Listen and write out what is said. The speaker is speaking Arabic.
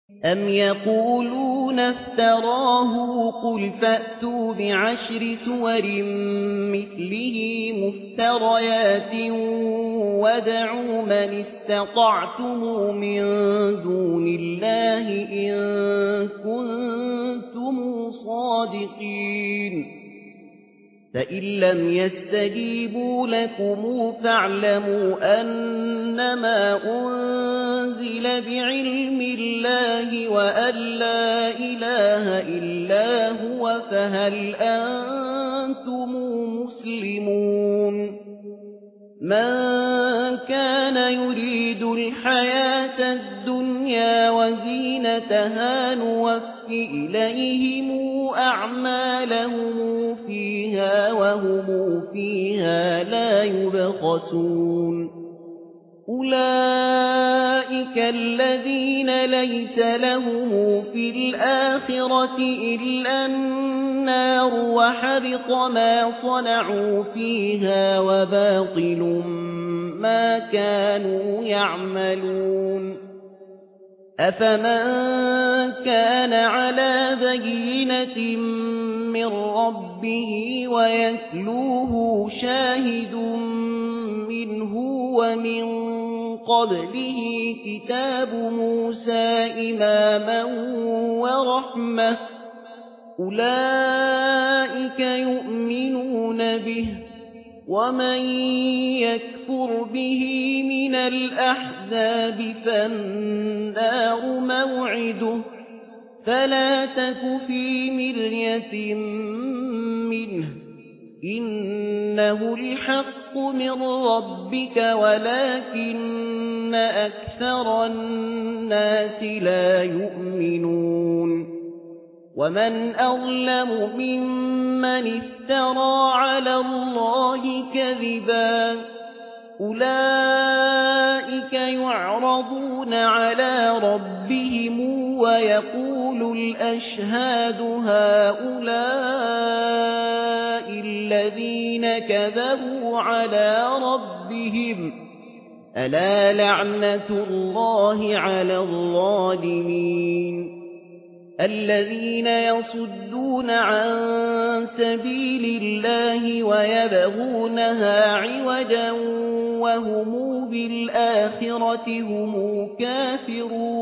أَمْ يَقُولُونَ افْتَرَاهُ قُلْ فَأْتُوا بِعَشْرِ سُوَرٍ مِثْلِهِ مُفْتَرَيَاتٍ وَادْعُوا مَنِ اسْتَطَعْتُمْ مِن دُونِ اللَّهِ إِن كُنتُمْ صَادِقِينَ فَإِن لَّمْ يَسْتَجِيبُوا لَكُمْ فَاعْلَمُوا أَنَّمَا أُنزِلَ بِعِلْمِ اللَّهِ وَأَن لَّا إِلَٰهَ إِلَّا هُوَ فَهَلْ أَنتُمْ مُسْلِمُونَ مَن كَانَ يُرِيدُ الْحَيَاةَ الدُّنْيَا وَزِينَتَهَا نُوَفِّ إِلَيْهِمْ أَعْمَالَهُمْ فِيهَا وَهُمْ فِيهَا لَا يُبْخَسُونَ أُولَٰئِكَ الَّذِينَ لَيْسَ لَهُمْ فِي الْآخِرَةِ إِلَّا النَّارُ وَحَبِطَ مَا صَنَعُوا فِيهَا وَبَاطِلٌ مَّا كَانُوا يَعْمَلُونَ أَفَمَن كَانَ عَلَىٰ بَيِّنَةٍ مِّن رَّبِّهِ وَيَتْلُوهُ شَاهِدٌ مِّنْهُ وَمِن قَبْلِهِ كِتَابُ مُوسَىٰ إِمَامًا وَرَحْمَةً أُولَٰئِكَ يُؤْمِنُونَ بِهِ وَمَن يَكْفُرْ بِهِ مِنَ الْأَحْزَابِ فَالنَّارُ مَوْعِدُهُ فَلَا تَكُ فِي مِرْيَةٍ مِّنْهُ إِنَّهُ الْحَقُّ مِن رَّبِّكَ وَلَٰكِنَّ أَكْثَرَ النَّاسِ لَا يُؤْمِنُونَ وَمَنْ أَظْلَمُ مِمَّنِ افْتَرَىٰ عَلَى اللَّهِ كَذِبًا أُولَٰئِكَ يُعْرَضُونَ عَلَىٰ رَبِّهِمْ وَيَقُولُ الْأَشْهَادُ هَٰؤُلَاءِ الَّذِينَ كَذَبُوا عَلَىٰ رَبِّهِمْ أَلَا لَعْنَةُ اللَّهِ عَلَى الظَّالِمِينَ الَّذِينَ يَصُدُّونَ عَن سَبِيلِ اللَّهِ وَيَبْغُونَهَا عِوَجًا وَهُمْ بِالْآخِرَةِ هُمْ كَافِرُونَ